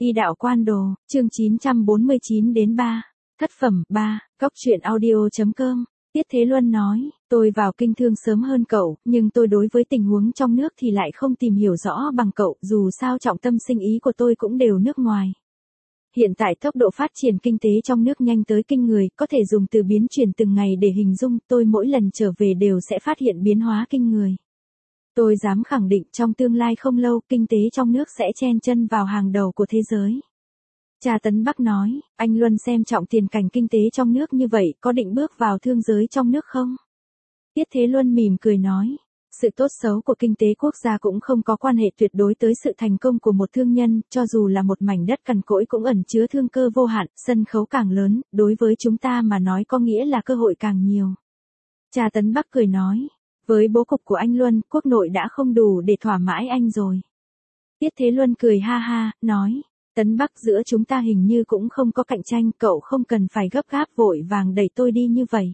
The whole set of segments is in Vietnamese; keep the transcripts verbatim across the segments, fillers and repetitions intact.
Y đạo quan đồ, chương chín trăm bốn mươi chín đến ba. Thất phẩm ba, cóc truyện audio.com. Tiết Thế Luân nói, tôi vào kinh thương sớm hơn cậu, nhưng tôi đối với tình huống trong nước thì lại không tìm hiểu rõ bằng cậu, dù sao trọng tâm sinh ý của tôi cũng đều nước ngoài. Hiện tại tốc độ phát triển kinh tế trong nước nhanh tới kinh người, có thể dùng từ biến chuyển từng ngày để hình dung, tôi mỗi lần trở về đều sẽ phát hiện biến hóa kinh người. Tôi dám khẳng định trong tương lai không lâu, kinh tế trong nước sẽ chen chân vào hàng đầu của thế giới. Cha Tấn Bắc nói, anh Luân xem trọng tiền cảnh kinh tế trong nước như vậy, có định bước vào thương giới trong nước không? Tiết Thế Luân mỉm cười nói, sự tốt xấu của kinh tế quốc gia cũng không có quan hệ tuyệt đối tới sự thành công của một thương nhân, cho dù là một mảnh đất cằn cỗi cũng ẩn chứa thương cơ vô hạn, sân khấu càng lớn, đối với chúng ta mà nói có nghĩa là cơ hội càng nhiều. Cha Tấn Bắc cười nói, với bố cục của anh Luân, quốc nội đã không đủ để thỏa mãn anh rồi. Tiết Thế Luân cười ha ha, nói, Tấn Bắc giữa chúng ta hình như cũng không có cạnh tranh, cậu không cần phải gấp gáp vội vàng đẩy tôi đi như vậy.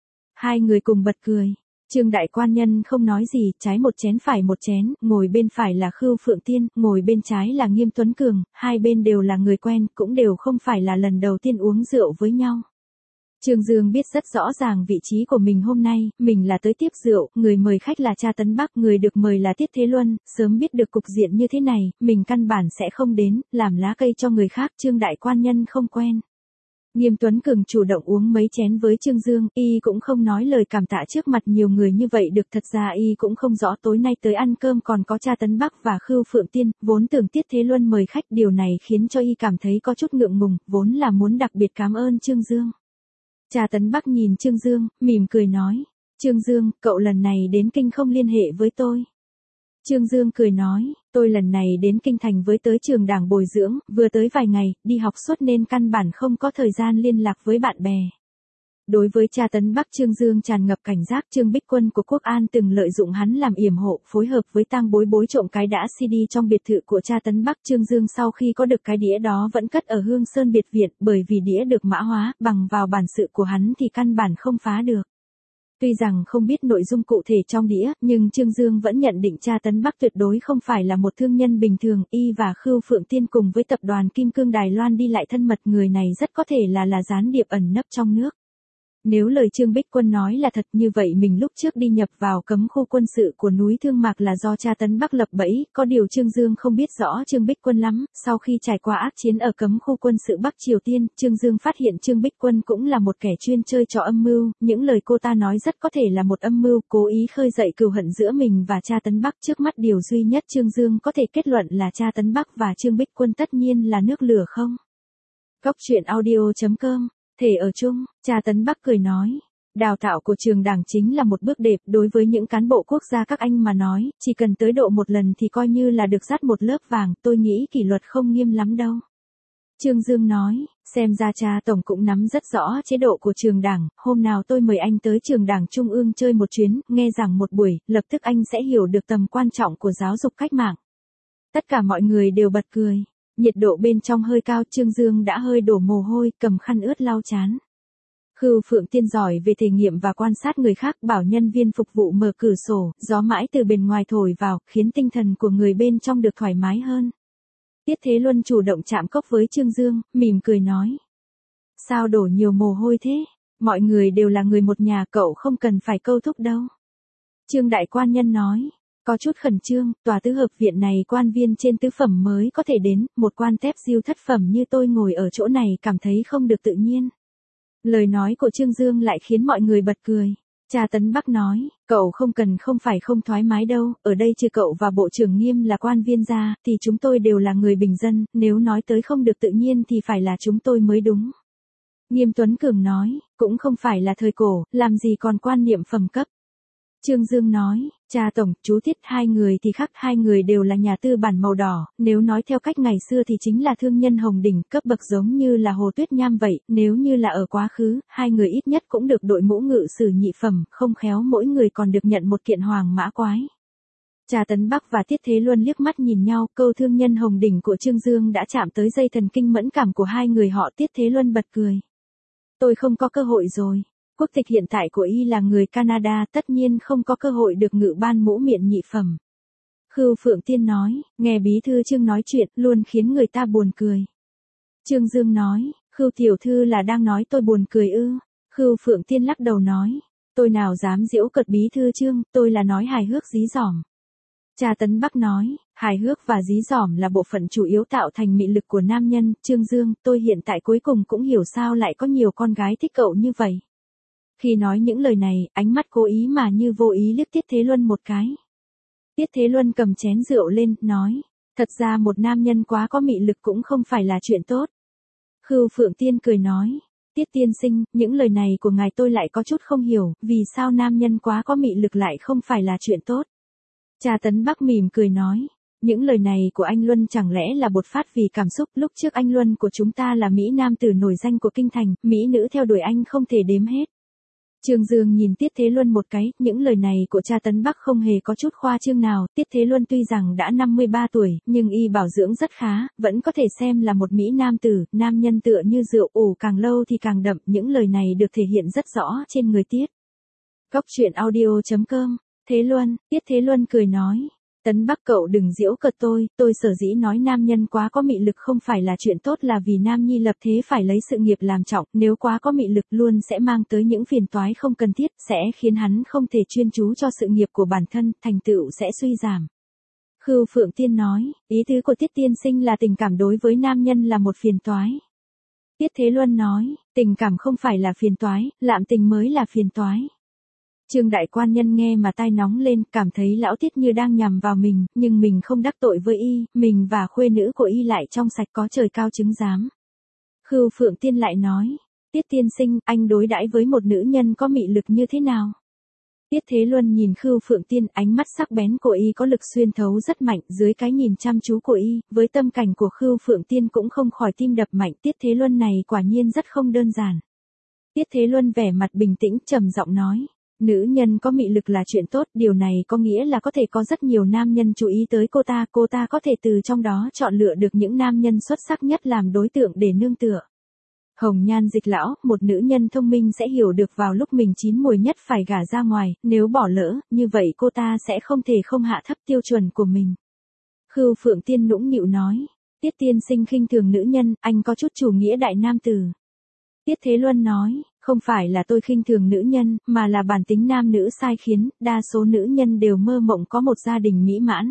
Hai người cùng bật cười. Trương đại quan nhân không nói gì, trái một chén phải một chén, ngồi bên phải là Khưu Phượng Tiên, ngồi bên trái là Nghiêm Tuấn Cường, hai bên đều là người quen, cũng đều không phải là lần đầu tiên uống rượu với nhau. Trương Dương biết rất rõ ràng vị trí của mình hôm nay, mình là tới tiếp rượu, người mời khách là cha Tấn Bắc, người được mời là Tiết Thế Luân, sớm biết được cục diện như thế này, mình căn bản sẽ không đến, làm lá cây cho người khác, Trương đại quan nhân không quen. Nghiêm Tuấn Cường chủ động uống mấy chén với Trương Dương, y cũng không nói lời cảm tạ trước mặt nhiều người như vậy được, thật ra y cũng không rõ tối nay tới ăn cơm còn có cha Tấn Bắc và Khưu Phượng Tiên, vốn tưởng Tiết Thế Luân mời khách, điều này khiến cho y cảm thấy có chút ngượng ngùng, vốn là muốn đặc biệt cảm ơn Trương Dương. Cha Tấn Bắc nhìn Trương Dương, mỉm cười nói, Trương Dương, cậu lần này đến kinh không liên hệ với tôi. Trương Dương cười nói, tôi lần này đến kinh thành với tới trường đảng bồi dưỡng, vừa tới vài ngày, đi học suốt nên căn bản không có thời gian liên lạc với bạn bè. Đối với cha Tấn Bắc, Trương Dương tràn ngập cảnh giác, Trương Bích Quân của Quốc An từng lợi dụng hắn làm yểm hộ, phối hợp với Tang Bối Bối trộm cái đĩa xê đê trong biệt thự của cha Tấn Bắc. Trương Dương sau khi có được cái đĩa đó vẫn cất ở Hương Sơn biệt viện, bởi vì đĩa được mã hóa, bằng vào bản sự của hắn thì căn bản không phá được. Tuy rằng không biết nội dung cụ thể trong đĩa, nhưng Trương Dương vẫn nhận định cha Tấn Bắc tuyệt đối không phải là một thương nhân bình thường, y và Khưu Phượng Tiên cùng với tập đoàn Kim Cương Đài Loan đi lại thân mật, người này rất có thể là là gián điệp ẩn nấp trong nước. Nếu lời Trương Bích Quân nói là thật, như vậy mình lúc trước đi nhập vào cấm khu quân sự của núi Thương Mạc là do cha Tấn Bắc lập bẫy, có điều Trương Dương không biết rõ Trương Bích Quân lắm, sau khi trải qua ác chiến ở cấm khu quân sự Bắc Triều Tiên, Trương Dương phát hiện Trương Bích Quân cũng là một kẻ chuyên chơi trò âm mưu, những lời cô ta nói rất có thể là một âm mưu, cố ý khơi dậy cừu hận giữa mình và cha Tấn Bắc. Trước mắt điều duy nhất Trương Dương có thể kết luận là cha Tấn Bắc và Trương Bích Quân tất nhiên là nước lửa không. Cóc truyện audio.com. Thể ở chung, cha Tấn Bắc cười nói, đào tạo của trường đảng chính là một bước đệm, đối với những cán bộ quốc gia các anh mà nói, chỉ cần tới độ một lần thì coi như là được dắt một lớp vàng, tôi nghĩ kỷ luật không nghiêm lắm đâu. Trương Dương nói, xem ra cha tổng cũng nắm rất rõ chế độ của trường đảng, hôm nào tôi mời anh tới trường đảng trung ương chơi một chuyến, nghe giảng một buổi, lập tức anh sẽ hiểu được tầm quan trọng của giáo dục cách mạng. Tất cả mọi người đều bật cười. Nhiệt độ bên trong hơi cao, Trương Dương đã hơi đổ mồ hôi, cầm khăn ướt lau chán. Khưu Phượng Tiên giỏi về thể nghiệm và quan sát người khác, bảo nhân viên phục vụ mở cửa sổ, gió mãi từ bên ngoài thổi vào, khiến tinh thần của người bên trong được thoải mái hơn. Tiết Thế Luân chủ động chạm cốc với Trương Dương, mỉm cười nói. Sao đổ nhiều mồ hôi thế? Mọi người đều là người một nhà, cậu không cần phải câu thúc đâu. Trương đại quan nhân nói. Có chút khẩn trương, tòa tứ hợp viện này quan viên trên tứ phẩm mới có thể đến, một quan tép diêu thất phẩm như tôi ngồi ở chỗ này cảm thấy không được tự nhiên. Lời nói của Trương Dương lại khiến mọi người bật cười. Cha Tấn Bắc nói, cậu không cần không phải không thoải mái đâu, ở đây trừ cậu và bộ trưởng Nghiêm là quan viên ra, thì chúng tôi đều là người bình dân, nếu nói tới không được tự nhiên thì phải là chúng tôi mới đúng. Nghiêm Tuấn Cường nói, cũng không phải là thời cổ, làm gì còn quan niệm phẩm cấp. Trương Dương nói, cha tổng, chú Thiết hai người thì khác, hai người đều là nhà tư bản màu đỏ, nếu nói theo cách ngày xưa thì chính là thương nhân hồng đỉnh, cấp bậc giống như là Hồ Tuyết Nham vậy, nếu như là ở quá khứ, hai người ít nhất cũng được đội mũ ngự sử nhị phẩm, không khéo mỗi người còn được nhận một kiện hoàng mã quái. Cha Tấn Bắc và Tiết Thế Luân liếc mắt nhìn nhau, câu thương nhân hồng đỉnh của Trương Dương đã chạm tới dây thần kinh mẫn cảm của hai người họ. Tiết Thế Luân bật cười. Tôi không có cơ hội rồi. Quốc tịch hiện tại của y là người Canada, tất nhiên không có cơ hội được ngự ban mũ miện nhị phẩm. Khưu Phượng Tiên nói, nghe bí thư Trương nói chuyện luôn khiến người ta buồn cười. Trương Dương nói, Khưu tiểu thư là đang nói tôi buồn cười ư? Khưu Phượng Tiên lắc đầu nói, tôi nào dám giễu cợt bí thư Trương, tôi là nói hài hước dí dỏm. Cha Tấn Bắc nói, hài hước và dí dỏm là bộ phận chủ yếu tạo thành mị lực của nam nhân. Trương Dương, tôi hiện tại cuối cùng cũng hiểu sao lại có nhiều con gái thích cậu như vậy. Khi nói những lời này, ánh mắt cố ý mà như vô ý liếc Tiết Thế Luân một cái. Tiết Thế Luân cầm chén rượu lên, nói, thật ra một nam nhân quá có mị lực cũng không phải là chuyện tốt. Khưu Phượng Tiên cười nói, Tiết tiên sinh, những lời này của ngài tôi lại có chút không hiểu, vì sao nam nhân quá có mị lực lại không phải là chuyện tốt. Cha Tấn Bắc mỉm cười nói, những lời này của anh Luân chẳng lẽ là bột phát vì cảm xúc. Lúc trước anh Luân của chúng ta là Mỹ nam tử nổi danh của kinh thành, Mỹ nữ theo đuổi anh không thể đếm hết. Trương Dương nhìn Tiết Thế Luân một cái, những lời này của cha Tấn Bắc không hề có chút khoa trương nào. Tiết Thế Luân tuy rằng đã năm mươi ba tuổi, nhưng y bảo dưỡng rất khá, vẫn có thể xem là một Mỹ nam tử. Nam nhân tựa như rượu ủ càng lâu thì càng đậm, những lời này được thể hiện rất rõ trên người Tiết. Cóc truyện audio chấm com. Thế Luân, Tiết Thế Luân cười nói, Tấn Bắc cậu đừng giễu cợt tôi, tôi sở dĩ nói nam nhân quá có mị lực không phải là chuyện tốt là vì nam nhi lập thế phải lấy sự nghiệp làm trọng, nếu quá có mị lực luôn sẽ mang tới những phiền toái không cần thiết, sẽ khiến hắn không thể chuyên chú cho sự nghiệp của bản thân, thành tựu sẽ suy giảm. Khưu Phượng Tiên nói, ý tứ của Tiết tiên sinh là tình cảm đối với nam nhân là một phiền toái. Tiết Thế Luân nói, tình cảm không phải là phiền toái, lạm tình mới là phiền toái. Trương đại quan nhân nghe mà tai nóng lên, cảm thấy lão Tiết như đang nhằm vào mình, nhưng mình không đắc tội với y, mình và khuê nữ của y lại trong sạch có trời cao chứng giám. Khưu Phượng Tiên lại nói, Tiết tiên sinh, anh đối đãi với một nữ nhân có mị lực như thế nào? Tiết Thế Luân nhìn Khưu Phượng Tiên, ánh mắt sắc bén của y có lực xuyên thấu rất mạnh, dưới cái nhìn chăm chú của y, với tâm cảnh của Khưu Phượng Tiên cũng không khỏi tim đập mạnh. Tiết Thế Luân này quả nhiên rất không đơn giản. Tiết Thế Luân vẻ mặt bình tĩnh trầm giọng nói, nữ nhân có mị lực là chuyện tốt, điều này có nghĩa là có thể có rất nhiều nam nhân chú ý tới cô ta, cô ta có thể từ trong đó chọn lựa được những nam nhân xuất sắc nhất làm đối tượng để nương tựa. Hồng Nhan Dịch lão, một nữ nhân thông minh sẽ hiểu được vào lúc mình chín muồi nhất phải gả ra ngoài, nếu bỏ lỡ, như vậy cô ta sẽ không thể không hạ thấp tiêu chuẩn của mình. Khưu Phượng Tiên nũng nịu nói, Tiết tiên sinh khinh thường nữ nhân, anh có chút chủ nghĩa đại nam tử. Tiết Thế Luân nói, không phải là tôi khinh thường nữ nhân, mà là bản tính nam nữ sai khiến, đa số nữ nhân đều mơ mộng có một gia đình mỹ mãn.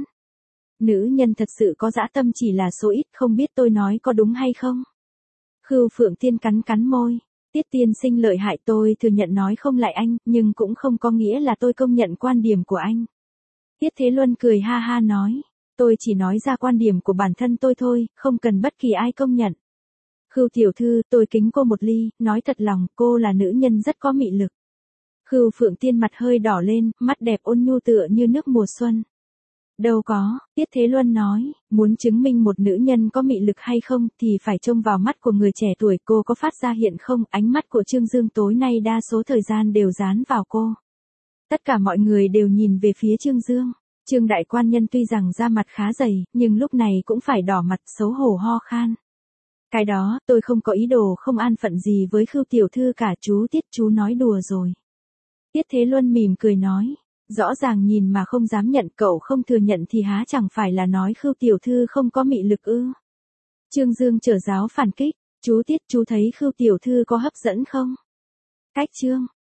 Nữ nhân thật sự có dã tâm chỉ là số ít, không biết tôi nói có đúng hay không? Khưu Phượng Tiên cắn cắn môi, Tiết tiên sinh lợi hại, tôi thừa nhận nói không lại anh, nhưng cũng không có nghĩa là tôi công nhận quan điểm của anh. Tiết Thế Luân cười ha ha nói, tôi chỉ nói ra quan điểm của bản thân tôi thôi, không cần bất kỳ ai công nhận. Khưu tiểu thư, tôi kính cô một ly, nói thật lòng, cô là nữ nhân rất có mị lực. Khưu Phượng Tiên mặt hơi đỏ lên, mắt đẹp ôn nhu tựa như nước mùa xuân. Đâu có, Tiết Thế Luân nói, muốn chứng minh một nữ nhân có mị lực hay không thì phải trông vào mắt của người trẻ tuổi. Cô có phát ra hiện không? Ánh mắt của Trương Dương tối nay đa số thời gian đều dán vào cô. Tất cả mọi người đều nhìn về phía Trương Dương. Trương đại quan nhân tuy rằng da mặt khá dày, nhưng lúc này cũng phải đỏ mặt xấu hổ ho khan. Cái đó, tôi không có ý đồ không an phận gì với Khưu tiểu thư cả, chú Tiết chú nói đùa rồi. Tiết Thế Luân mỉm cười nói, rõ ràng nhìn mà không dám nhận, cậu không thừa nhận thì há chẳng phải là nói Khưu tiểu thư không có mị lực ư? Trương Dương trở giáo phản kích, chú Tiết chú thấy Khưu tiểu thư có hấp dẫn không? Cách chương